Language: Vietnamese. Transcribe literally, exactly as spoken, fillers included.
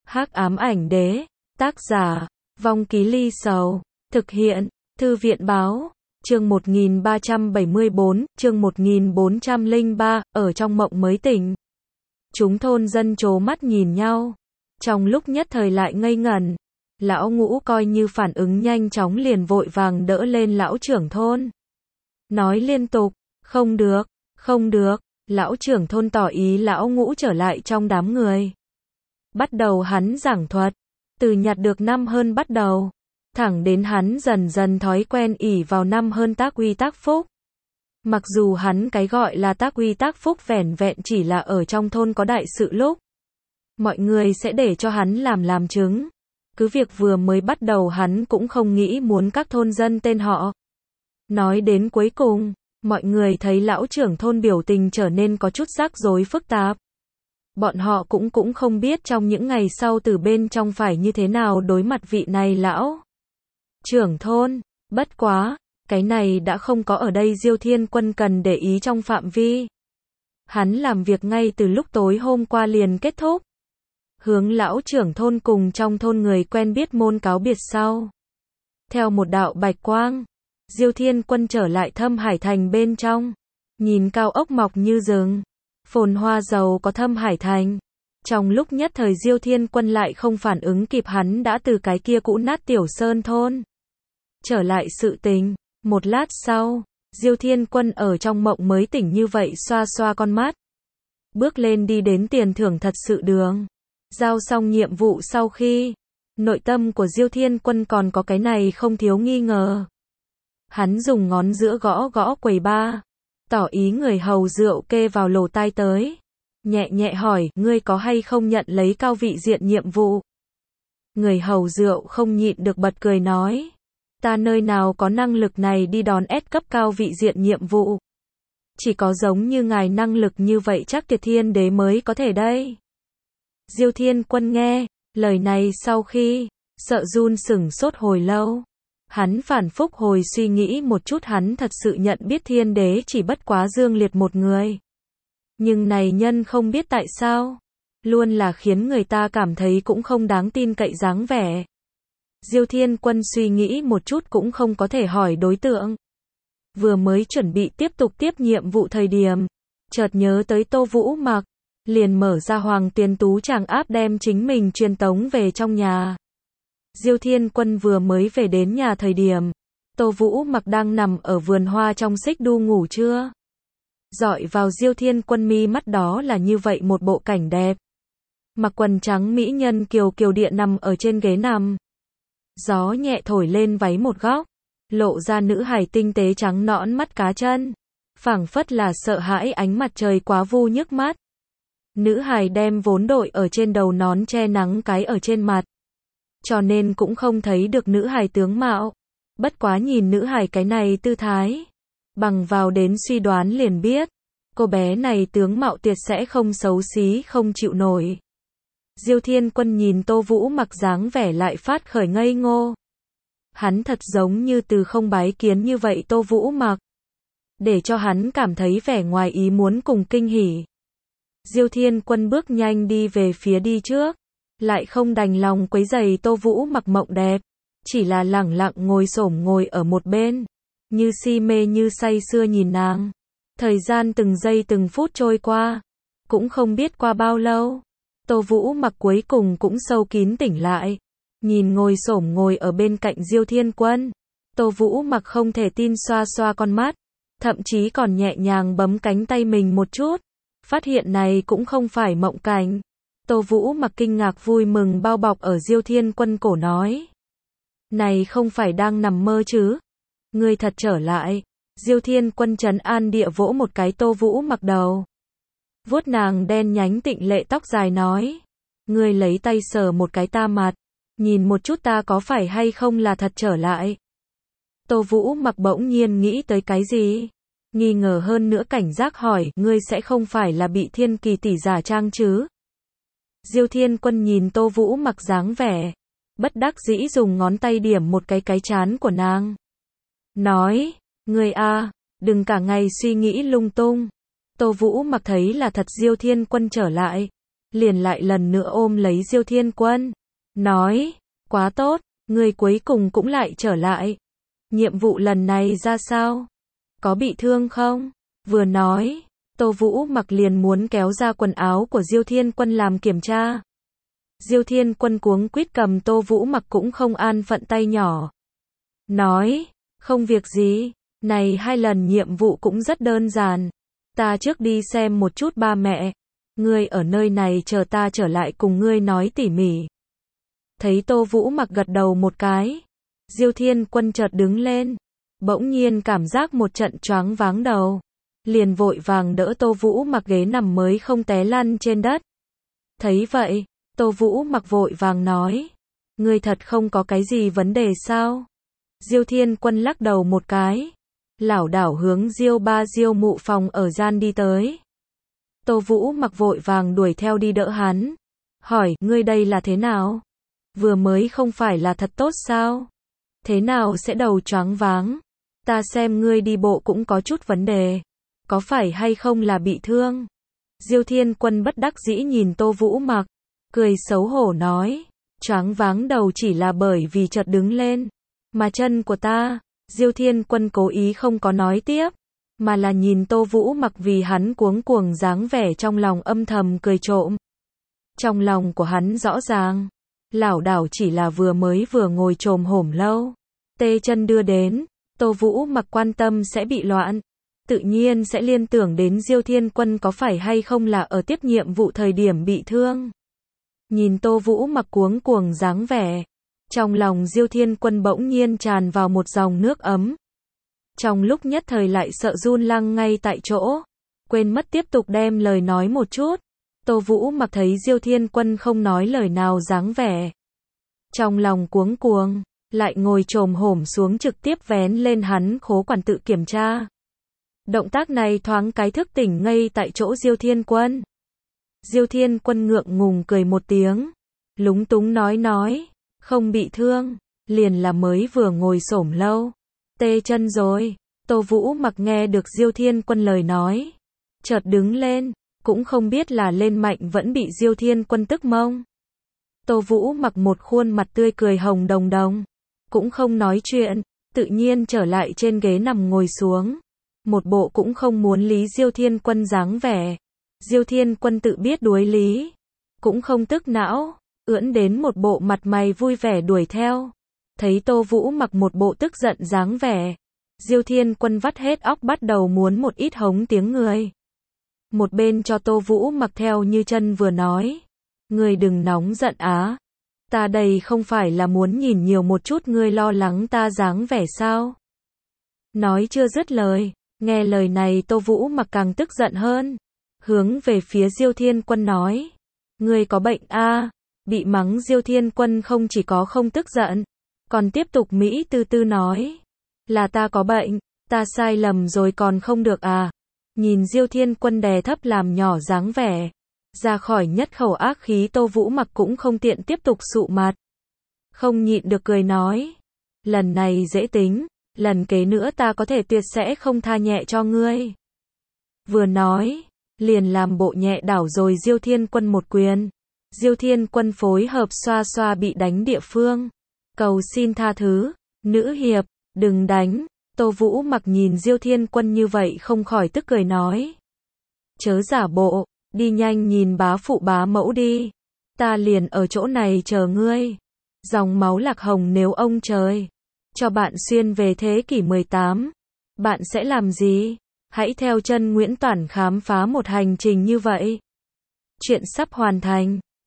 Hắc ám ảnh đế, tác giả, Vong Ký Ly Sầu, thực hiện, Thư viện báo, chương một nghìn ba trăm bảy mươi bốn, chương một nghìn bốn trăm lẻ ba, ở trong mộng mới tỉnh. Chúng thôn dân trố mắt nhìn nhau, trong lúc nhất thời lại ngây ngẩn. Lão Ngũ coi như phản ứng nhanh chóng liền vội vàng đỡ lên lão trưởng thôn. Nói liên tục, không được, không được, lão trưởng thôn tỏ ý lão Ngũ trở lại trong đám người. Bắt đầu hắn giảng thuật, từ nhặt được năm hơn bắt đầu, thẳng đến hắn dần dần thói quen ỷ vào năm hơn tác uy tác phúc. Mặc dù hắn cái gọi là tác uy tác phúc vẻn vẹn chỉ là ở trong thôn có đại sự lúc, mọi người sẽ để cho hắn làm làm chứng. Cứ việc vừa mới bắt đầu hắn cũng không nghĩ muốn các thôn dân tên họ. Nói đến cuối cùng, mọi người thấy lão trưởng thôn biểu tình trở nên có chút rắc rối phức tạp. Bọn họ cũng cũng không biết trong những ngày sau từ bên trong phải như thế nào đối mặt vị này lão trưởng thôn. Bất quá, cái này đã không có ở đây Diêu Thiên Quân cần để ý trong phạm vi. Hắn làm việc ngay từ lúc tối hôm qua liền kết thúc. Hướng lão trưởng thôn cùng trong thôn người quen biết môn cáo biệt sau. Theo một đạo bạch quang, Diêu Thiên Quân trở lại Thâm Hải Thành bên trong. Nhìn cao ốc mọc như rừng, phồn hoa giàu có Thâm Hải Thành. Trong lúc nhất thời Diêu Thiên Quân lại không phản ứng kịp hắn đã từ cái kia cũ nát tiểu sơn thôn trở lại sự tình. Một lát sau, Diêu Thiên Quân ở trong mộng mới tỉnh như vậy xoa xoa con mắt. Bước lên đi đến tiền thưởng thật sự đường. Giao xong nhiệm vụ sau khi, nội tâm của Diêu Thiên Quân còn có cái này không thiếu nghi ngờ. Hắn dùng ngón giữa gõ gõ quầy ba, tỏ ý người hầu rượu kê vào lỗ tai tới. Nhẹ nhẹ hỏi, ngươi có hay không nhận lấy cao vị diện nhiệm vụ? Người hầu rượu không nhịn được bật cười nói. Ta nơi nào có năng lực này đi đón S cấp cao vị diện nhiệm vụ. Chỉ có giống như ngài năng lực như vậy chắc Tiệt Thiên Đế mới có thể đây. Diêu Thiên Quân nghe lời này sau khi sợ run sửng sốt hồi lâu. Hắn phản phúc hồi suy nghĩ một chút, hắn thật sự nhận biết Thiên Đế chỉ bất quá Dương Liệt một người. Nhưng này nhân không biết tại sao, luôn là khiến người ta cảm thấy cũng không đáng tin cậy dáng vẻ. Diêu Thiên Quân suy nghĩ một chút cũng không có thể hỏi đối tượng. Vừa mới chuẩn bị tiếp tục tiếp nhiệm vụ thời điểm, chợt nhớ tới Tô Vũ Mặc, liền mở ra Hoàng Tiền Tú Tràng áp đem chính mình truyền tống về trong nhà. Diêu Thiên Quân vừa mới về đến nhà thời điểm, Tô Vũ Mặc đang nằm ở vườn hoa trong xích đu ngủ trưa. Dọi vào Diêu Thiên Quân mi mắt đó là như vậy một bộ cảnh đẹp. Mặc quần trắng mỹ nhân kiều kiều địa nằm ở trên ghế nằm. Gió nhẹ thổi lên váy một góc, lộ ra nữ hài tinh tế trắng nõn mắt cá chân, phảng phất là sợ hãi ánh mặt trời quá vu nhức mắt. Nữ hài đem vốn đội ở trên đầu nón che nắng cái ở trên mặt, cho nên cũng không thấy được nữ hài tướng mạo. Bất quá nhìn nữ hài cái này tư thái, bằng vào đến suy đoán liền biết, cô bé này tướng mạo tuyệt sẽ không xấu xí không chịu nổi. Diêu Thiên Quân nhìn Tô Vũ Mặc dáng vẻ lại phát khởi ngây ngô. Hắn thật giống như từ không bái kiến như vậy Tô Vũ Mặc, để cho hắn cảm thấy vẻ ngoài ý muốn cùng kinh hỉ. Diêu Thiên Quân bước nhanh đi về phía đi trước, lại không đành lòng quấy rầy Tô Vũ Mặc mộng đẹp, chỉ là lẳng lặng ngồi xổm ngồi ở một bên, như si mê như say sưa nhìn nàng. Thời gian từng giây từng phút trôi qua, cũng không biết qua bao lâu, Tô Vũ Mặc cuối cùng cũng sâu kín tỉnh lại, nhìn ngồi xổm ngồi ở bên cạnh Diêu Thiên Quân. Tô Vũ Mặc không thể tin xoa xoa con mắt, thậm chí còn nhẹ nhàng bấm cánh tay mình một chút. Phát hiện này cũng không phải mộng cảnh. Tô Vũ Mặc kinh ngạc vui mừng bao bọc ở Diêu Thiên Quân cổ nói. Này không phải đang nằm mơ chứ? Ngươi thật trở lại. Diêu Thiên Quân trấn an địa vỗ một cái Tô Vũ Mặc đầu. Vuốt nàng đen nhánh tịnh lệ tóc dài nói. Ngươi lấy tay sờ một cái ta mặt, nhìn một chút ta có phải hay không là thật trở lại. Tô Vũ Mặc bỗng nhiên nghĩ tới cái gì? Nghi ngờ hơn nữa cảnh giác hỏi, ngươi sẽ không phải là bị Thiên Kỳ tỷ giả trang chứ? Diêu Thiên Quân nhìn Tô Vũ Mặc dáng vẻ, bất đắc dĩ dùng ngón tay điểm một cái cái trán của nàng. Nói, ngươi a, đừng cả ngày suy nghĩ lung tung. Tô Vũ Mặc thấy là thật Diêu Thiên Quân trở lại, liền lại lần nữa ôm lấy Diêu Thiên Quân. Nói, quá tốt, ngươi cuối cùng cũng lại trở lại. Nhiệm vụ lần này ra sao? Có bị thương không? Vừa nói, Tô Vũ Mặc liền muốn kéo ra quần áo của Diêu Thiên Quân làm kiểm tra. Diêu Thiên Quân cuống quýt cầm Tô Vũ Mặc cũng không an phận tay nhỏ. Nói, không việc gì, này hai lần nhiệm vụ cũng rất đơn giản. Ta trước đi xem một chút ba mẹ. Ngươi ở nơi này chờ ta trở lại cùng ngươi nói tỉ mỉ. Thấy Tô Vũ Mặc gật đầu một cái. Diêu Thiên Quân chợt đứng lên. Bỗng nhiên cảm giác một trận choáng váng đầu. Liền vội vàng đỡ Tô Vũ Mặc ghế nằm mới không té lăn trên đất. Thấy vậy, Tô Vũ Mặc vội vàng nói. Ngươi thật không có cái gì vấn đề sao? Diêu Thiên Quân lắc đầu một cái. Lảo đảo hướng Diêu ba Diêu mụ phòng ở gian đi tới. Tô Vũ Mặc vội vàng đuổi theo đi đỡ hắn. Hỏi, ngươi đây là thế nào? Vừa mới không phải là thật tốt sao? Thế nào sẽ đầu choáng váng? Ta xem ngươi đi bộ cũng có chút vấn đề. Có phải hay không là bị thương? Diêu Thiên Quân bất đắc dĩ nhìn Tô Vũ Mặc. Cười xấu hổ nói. Choáng váng đầu chỉ là bởi vì chợt đứng lên. Mà chân của ta. Diêu Thiên Quân cố ý không có nói tiếp. Mà là nhìn Tô Vũ Mặc vì hắn cuống cuồng dáng vẻ trong lòng âm thầm cười trộm. Trong lòng của hắn rõ ràng. Lảo đảo chỉ là vừa mới vừa ngồi chồm hổm lâu. Tê chân đưa đến. Tô Vũ Mặc quan tâm sẽ bị loạn. Tự nhiên sẽ liên tưởng đến Diêu Thiên Quân có phải hay không là ở tiếp nhiệm vụ thời điểm bị thương. Nhìn Tô Vũ Mặc cuống cuồng dáng vẻ. Trong lòng Diêu Thiên Quân bỗng nhiên tràn vào một dòng nước ấm. Trong lúc nhất thời lại sợ run lăng ngay tại chỗ. Quên mất tiếp tục đem lời nói một chút. Tô Vũ Mặc thấy Diêu Thiên Quân không nói lời nào dáng vẻ. Trong lòng cuống cuồng, lại ngồi chồm hổm xuống trực tiếp vén lên hắn khố quản tự kiểm tra. Động tác này thoáng cái thức tỉnh ngay tại chỗ Diêu Thiên Quân. Diêu Thiên Quân ngượng ngùng cười một tiếng. Lúng túng nói nói. Không bị thương. Liền là mới vừa ngồi xổm lâu. Tê chân rồi. Tô Vũ Mặc nghe được Diêu Thiên Quân lời nói. Chợt đứng lên. Cũng không biết là lên mạnh vẫn bị Diêu Thiên Quân tức mông. Tô Vũ Mặc một khuôn mặt tươi cười hồng đồng đồng. Cũng không nói chuyện. Tự nhiên trở lại trên ghế nằm ngồi xuống. Một bộ cũng không muốn lý Diêu Thiên Quân dáng vẻ. Diêu Thiên Quân tự biết đuối lý. Cũng không tức não. Ưỡn đến một bộ mặt mày vui vẻ đuổi theo. Thấy Tô Vũ Mặc một bộ tức giận dáng vẻ. Diêu Thiên Quân vắt hết óc bắt đầu muốn một ít hống tiếng người. Một bên cho Tô Vũ Mặc theo như chân vừa nói. Ngươi đừng nóng giận á. Ta đây không phải là muốn nhìn nhiều một chút ngươi lo lắng ta dáng vẻ sao. Nói chưa dứt lời. Nghe lời này Tô Vũ Mặc càng tức giận hơn. Hướng về phía Diêu Thiên Quân nói. Ngươi có bệnh a à? Bị mắng Diêu Thiên Quân không chỉ có không tức giận. Còn tiếp tục Mỹ tư tư nói. Là ta có bệnh. Ta sai lầm rồi còn không được à. Nhìn Diêu Thiên Quân đè thấp làm nhỏ dáng vẻ. Ra khỏi nhất khẩu ác khí Tô Vũ Mặc cũng không tiện tiếp tục sụ mặt. Không nhịn được cười nói. Lần này dễ tính. Lần kế nữa ta có thể tuyệt sẽ không tha nhẹ cho ngươi. Vừa nói. Liền làm bộ nhẹ đảo rồi Diêu Thiên Quân một quyền. Diêu Thiên Quân phối hợp xoa xoa bị đánh địa phương. Cầu xin tha thứ. Nữ hiệp. Đừng đánh. Tô Vũ Mặc nhìn Diêu Thiên Quân như vậy không khỏi tức cười nói. Chớ giả bộ. Đi nhanh nhìn bá phụ bá mẫu đi. Ta liền ở chỗ này chờ ngươi. Dòng máu lạc hồng nếu ông trời cho bạn xuyên về thế kỷ mười tám. Bạn sẽ làm gì? Hãy theo chân Nguyễn Toản khám phá một hành trình như vậy. Chuyện sắp hoàn thành.